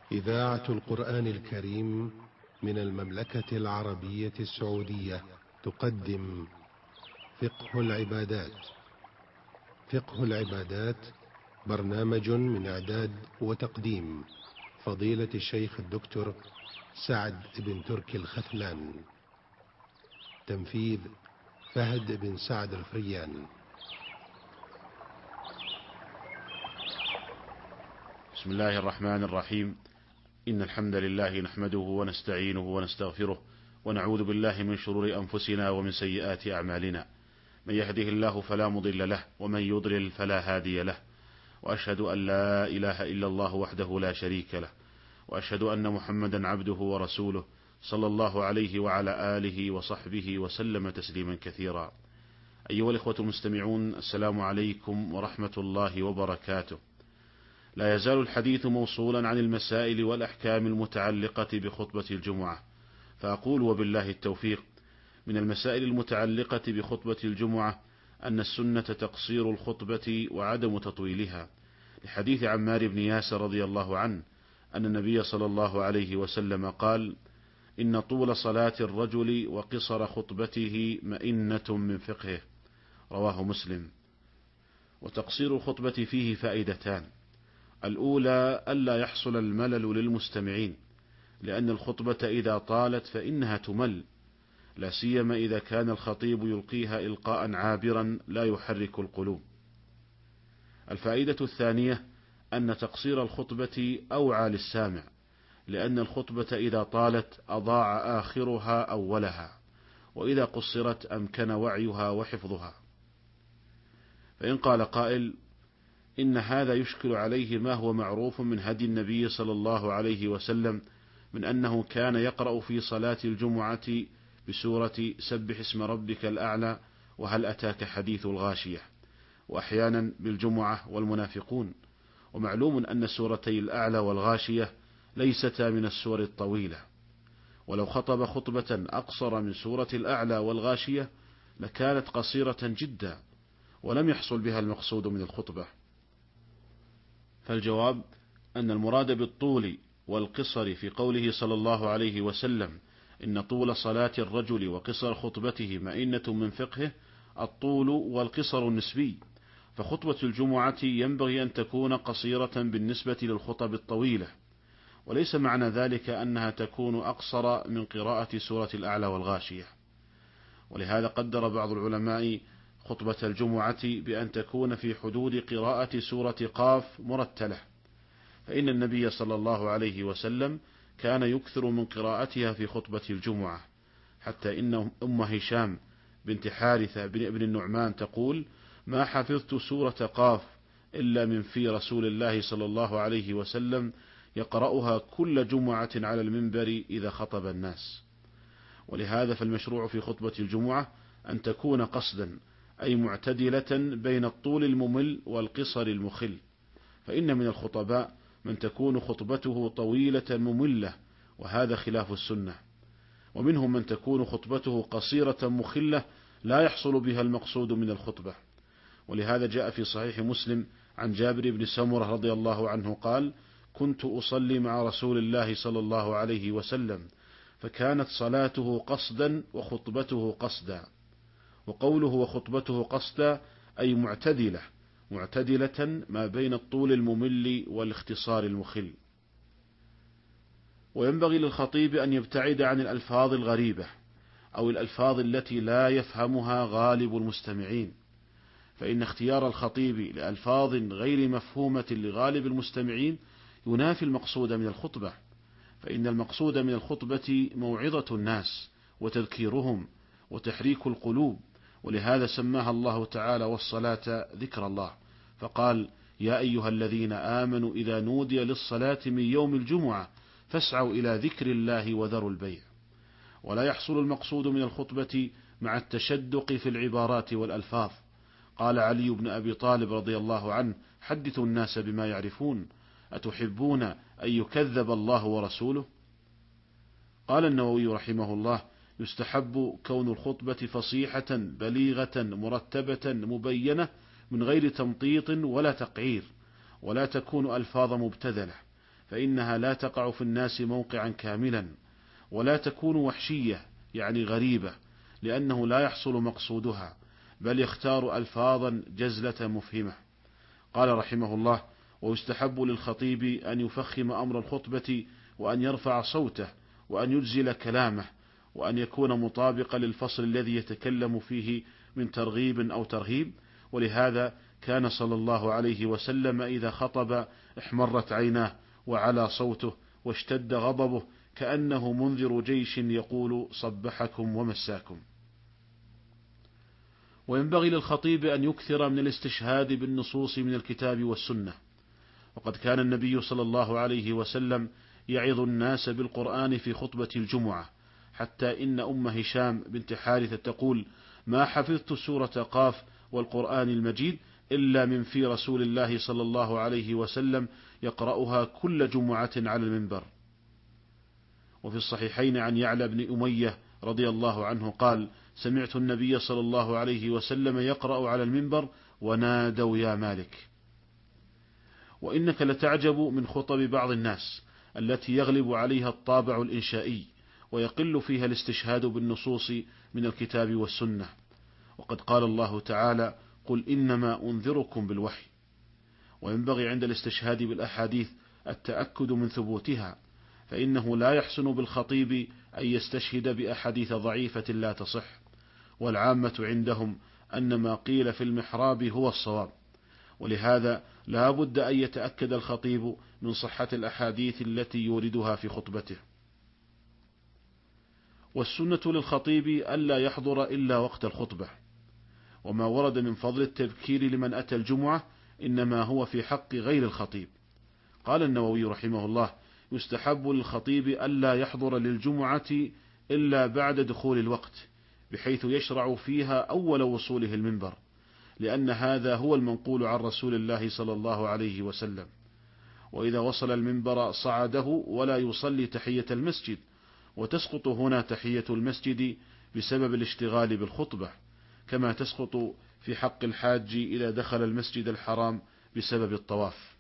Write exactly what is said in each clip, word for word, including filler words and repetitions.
إذاعة القرآن الكريم من المملكة العربية السعودية تقدم فقه العبادات. فقه العبادات برنامج من إعداد وتقديم فضيلة الشيخ الدكتور سعد بن تركي الختلان. تنفيذ فهد بن سعد الفريان. بسم الله الرحمن الرحيم. إن الحمد لله نحمده ونستعينه ونستغفره ونعوذ بالله من شرور أنفسنا ومن سيئات أعمالنا. من يهده الله فلا مضل له ومن يضلل فلا هادي له، وأشهد أن لا إله إلا الله وحده لا شريك له، وأشهد أن محمدا عبده ورسوله صلى الله عليه وعلى آله وصحبه وسلم تسليما كثيرا. أيها الإخوة المستمعون، السلام عليكم ورحمة الله وبركاته. لا يزال الحديث موصولا عن المسائل والأحكام المتعلقة بخطبة الجمعة، فأقول وبالله التوفيق. من المسائل المتعلقة بخطبة الجمعة أن السنة تقصير الخطبة وعدم تطويلها، لحديث عمار بن ياسر رضي الله عنه أن النبي صلى الله عليه وسلم قال: إن طول صلاة الرجل وقصر خطبته مئنة من فقهه، رواه مسلم. وتقصير الخطبة فيه فائدتان: الأولى ألا يحصل الملل للمستمعين، لأن الخطبة إذا طالت فإنها تمل، لا سيما إذا كان الخطيب يلقيها إلقاء عابرا لا يحرك القلوب. الفائدة الثانية أن تقصير الخطبة أوعى للسامع، لأن الخطبة إذا طالت أضاع آخرها أولها، وإذا قصرت أمكن وعيها وحفظها. فإن قال قائل: إن هذا يشكل عليه ما هو معروف من هدي النبي صلى الله عليه وسلم من أنه كان يقرأ في صلاة الجمعة بسورة سبح اسم ربك الأعلى وهل أتاك حديث الغاشية، وأحيانا بالجمعة والمنافقون. ومعلوم أن سورتي الأعلى والغاشية ليستا من السور الطويلة، ولو خطب خطبة أقصر من سورة الأعلى والغاشية لكانت قصيرة جدا ولم يحصل بها المقصود من الخطبة. فالجواب أن المراد بالطول والقصر في قوله صلى الله عليه وسلم: إن طول صلاة الرجل وقصر خطبته مئنة من فقهه، الطول والقصر النسبي، فخطبة الجمعة ينبغي أن تكون قصيرة بالنسبة للخطب الطويلة، وليس معنى ذلك أنها تكون أقصر من قراءة سورة الأعلى والغاشية. ولهذا قدر بعض العلماء خطبة الجمعة بأن تكون في حدود قراءة سورة قاف مرتلة، فإن النبي صلى الله عليه وسلم كان يكثر من قراءتها في خطبة الجمعة، حتى إن أم هشام بنت حارثة بن ابن النعمان تقول: ما حفظت سورة قاف إلا من في رسول الله صلى الله عليه وسلم يقرأها كل جمعة على المنبر إذا خطب الناس. ولهذا فالمشروع في خطبة الجمعة أن تكون قصدا، أي معتدلة بين الطول الممل والقصر المخل، فإن من الخطباء من تكون خطبته طويلة مملة، وهذا خلاف السنة، ومنهم من تكون خطبته قصيرة مخلة لا يحصل بها المقصود من الخطبة. ولهذا جاء في صحيح مسلم عن جابر بن سمرة رضي الله عنه قال: كنت أصلي مع رسول الله صلى الله عليه وسلم، فكانت صلاته قصدا وخطبته قصدا. وقوله وخطبته قصدا أي معتدلة، معتدلة ما بين الطول الممل والاختصار المخل. وينبغي للخطيب أن يبتعد عن الألفاظ الغريبة أو الألفاظ التي لا يفهمها غالب المستمعين، فإن اختيار الخطيب لألفاظ غير مفهومة لغالب المستمعين ينافي المقصود من الخطبة، فإن المقصود من الخطبة موعظة الناس وتذكيرهم وتحريك القلوب. ولهذا سماها الله تعالى والصلاة ذكر الله، فقال: يا أيها الذين آمنوا إذا نودي للصلاة من يوم الجمعة فاسعوا إلى ذكر الله وذروا البيع. ولا يحصل المقصود من الخطبة مع التشدق في العبارات والألفاظ. قال علي بن أبي طالب رضي الله عنه: حدثوا الناس بما يعرفون، أتحبون أن يكذب الله ورسوله؟ قال النووي رحمه الله: يستحب كون الخطبة فصيحة بليغة مرتبة مبينة من غير تمطيط ولا تقعير، ولا تكون ألفاظ مبتذلة، فإنها لا تقع في الناس موقعا كاملا، ولا تكون وحشية يعني غريبة، لأنه لا يحصل مقصودها، بل يختار ألفاظا جزلة مفهمة. قال رحمه الله: ويستحب للخطيب أن يفخم أمر الخطبة، وأن يرفع صوته، وأن يجزل كلامه، وأن يكون مطابقا للفصل الذي يتكلم فيه من ترغيب أو ترهيب. ولهذا كان صلى الله عليه وسلم إذا خطب احمرت عيناه وعلى صوته واشتد غضبه، كأنه منذر جيش يقول صبحكم ومساكم. وينبغي للخطيب أن يكثر من الاستشهاد بالنصوص من الكتاب والسنة، وقد كان النبي صلى الله عليه وسلم يعظ الناس بالقرآن في خطبة الجمعة، حتى إن أم هشام بنت حارثة تقول: ما حفظت سورة قاف والقرآن المجيد إلا من في رسول الله صلى الله عليه وسلم يقرأها كل جمعة على المنبر. وفي الصحيحين عن يعلى بن أمية رضي الله عنه قال: سمعت النبي صلى الله عليه وسلم يقرأ على المنبر: ونادوا يا مالك. وإنك لتعجب من خطب بعض الناس التي يغلب عليها الطابع الإنشائي، ويقل فيها الاستشهاد بالنصوص من الكتاب والسنة. وقد قال الله تعالى: قل إنما أنذركم بالوحي. وينبغي عند الاستشهاد بالأحاديث التأكد من ثبوتها، فإنه لا يحسن بالخطيب أن يستشهد بأحاديث ضعيفة لا تصح، والعامة عندهم أن ما قيل في المحراب هو الصواب، ولهذا لا بد أن يتأكد الخطيب من صحة الأحاديث التي يوردها في خطبته. والسنة للخطيب ألا يحضر إلا وقت الخطبة، وما ورد من فضل التبكير لمن أتى الجمعة إنما هو في حق غير الخطيب. قال النووي رحمه الله: يستحب للخطيب ألا يحضر للجمعة إلا بعد دخول الوقت، بحيث يشرع فيها أول وصوله المنبر، لأن هذا هو المنقول عن رسول الله صلى الله عليه وسلم. وإذا وصل المنبر صعده ولا يصلي تحية المسجد، وتسقط هنا تحية المسجد بسبب الاشتغال بالخطبة، كما تسقط في حق الحاج إذا دخل المسجد الحرام بسبب الطواف.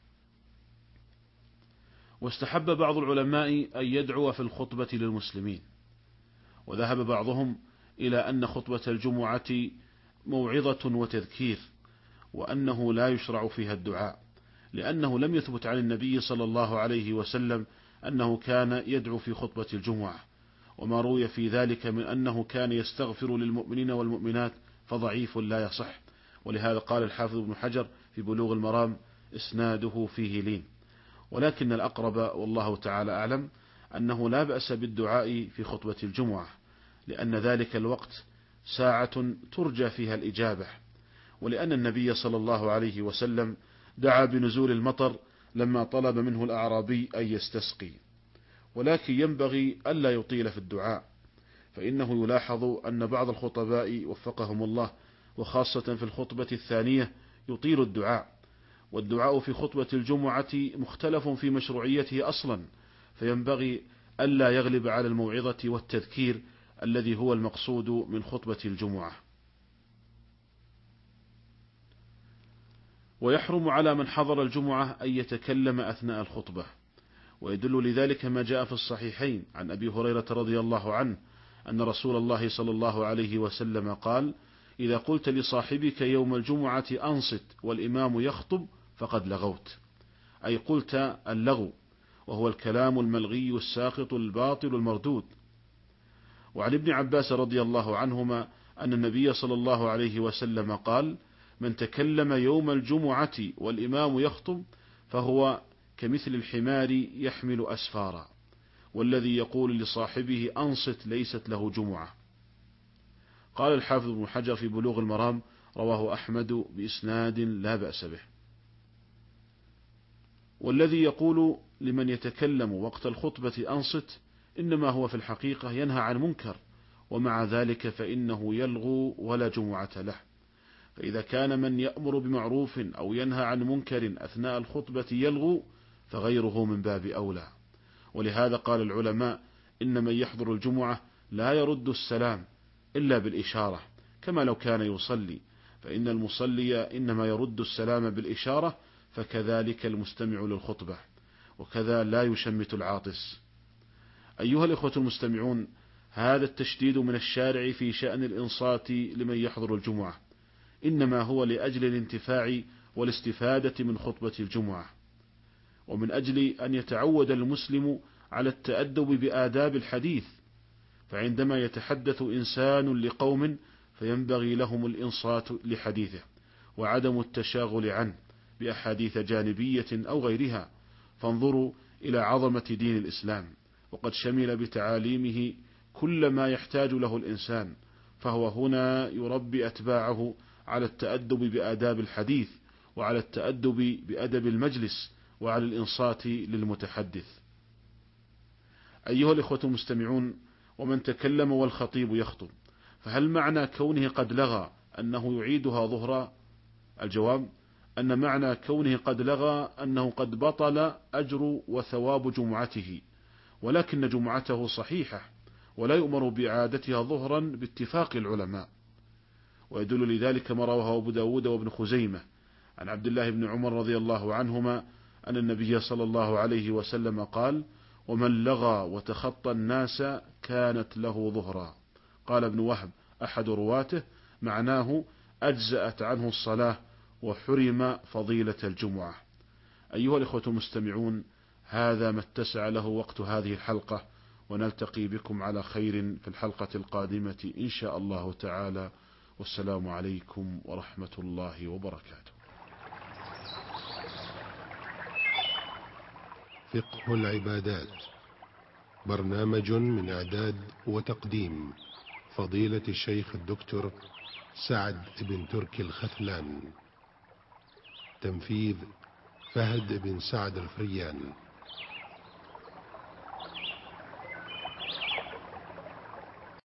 واستحب بعض العلماء أن يدعو في الخطبة للمسلمين، وذهب بعضهم إلى أن خطبة الجمعة موعظة وتذكير، وأنه لا يشرع فيها الدعاء، لأنه لم يثبت عن النبي صلى الله عليه وسلم أنه كان يدعو في خطبة الجمعة، وما روي في ذلك من أنه كان يستغفر للمؤمنين والمؤمنات فضعيف لا يصح. ولهذا قال الحافظ ابن حجر في بلوغ المرام: إسناده فيه لين. ولكن الأقرب والله تعالى أعلم أنه لا بأس بالدعاء في خطبة الجمعة، لأن ذلك الوقت ساعة ترجى فيها الإجابة، ولأن النبي صلى الله عليه وسلم دعا بنزول المطر لما طلب منه الأعرابي أن يستسقي. ولكن ينبغي ألا يطيل في الدعاء، فإنه يلاحظ أن بعض الخطباء وفقهم الله، وخاصة في الخطبة الثانية، يطيل الدعاء، والدعاء في خطبة الجمعة مختلف في مشروعيته أصلا، فينبغي ألا يغلب على الموعظة والتذكير الذي هو المقصود من خطبة الجمعة. ويحرم على من حضر الجمعة أن يتكلم أثناء الخطبة، ويدل لذلك ما جاء في الصحيحين عن أبي هريرة رضي الله عنه أن رسول الله صلى الله عليه وسلم قال: إذا قلت لصاحبك يوم الجمعة أنصت والإمام يخطب فقد لغوت، أي قلت اللغو، وهو الكلام الملغي الساقط الباطل المردود. وعن ابن عباس رضي الله عنهما أن النبي صلى الله عليه وسلم قال: من تكلم يوم الجمعة والإمام يخطب فهو كمثل الحمار يحمل أسفارا، والذي يقول لصاحبه أنصت ليست له جمعة. قال الحافظ ابن حجر في بلوغ المرام: رواه أحمد بإسناد لا بأس به. والذي يقول لمن يتكلم وقت الخطبة أنصت إنما هو في الحقيقة ينهى عن منكر، ومع ذلك فإنه يلغو ولا جمعة له. فإذا كان من يأمر بمعروف أو ينهى عن منكر أثناء الخطبة يلغو، فغيره من باب أولى. ولهذا قال العلماء: إن من يحضر الجمعة لا يرد السلام إلا بالإشارة، كما لو كان يصلي، فإن المصلي إنما يرد السلام بالإشارة، فكذلك المستمع للخطبة. وكذا لا يشمت العاطس. أيها الإخوة المستمعون، هذا التشديد من الشارع في شأن الإنصات لمن يحضر الجمعة إنما هو لأجل الانتفاع والاستفادة من خطبة الجمعة، ومن أجل أن يتعود المسلم على التأدب بآداب الحديث، فعندما يتحدث إنسان لقوم فينبغي لهم الإنصات لحديثه وعدم التشاغل عنه بأحاديث جانبية أو غيرها. فانظروا إلى عظمة دين الإسلام، وقد شمل بتعاليمه كل ما يحتاج له الإنسان، فهو هنا يربي أتباعه على التأدب بآداب الحديث، وعلى التأدب بأدب المجلس، وعلى الإنصات للمتحدث. أيها الإخوة المستمعون، ومن تكلم والخطيب يخطب، فهل معنى كونه قد لغى أنه يعيدها ظهرا؟ الجواب أن معنى كونه قد لغى أنه قد بطل أجر وثواب جمعته، ولكن جمعته صحيحة ولا يؤمر بإعادتها ظهرا باتفاق العلماء. ويدل لذلك ما رواه أبو داود وابن خزيمة عن عبد الله بن عمر رضي الله عنهما أن النبي صلى الله عليه وسلم قال: ومن لغى وتخطى الناس كانت له ظهرا. قال ابن وهب أحد رواته: معناه أجزأت عنه الصلاة وحرم فضيلة الجمعة. أيها الإخوة المستمعون، هذا ما اتسع له وقت هذه الحلقة، ونلتقي بكم على خير في الحلقة القادمة إن شاء الله تعالى، والسلام عليكم ورحمة الله وبركاته. فقه العبادات، برنامج من إعداد وتقديم فضيلة الشيخ الدكتور سعد بن تركي الخثلان، تنفيذ فهد بن سعد الفريان.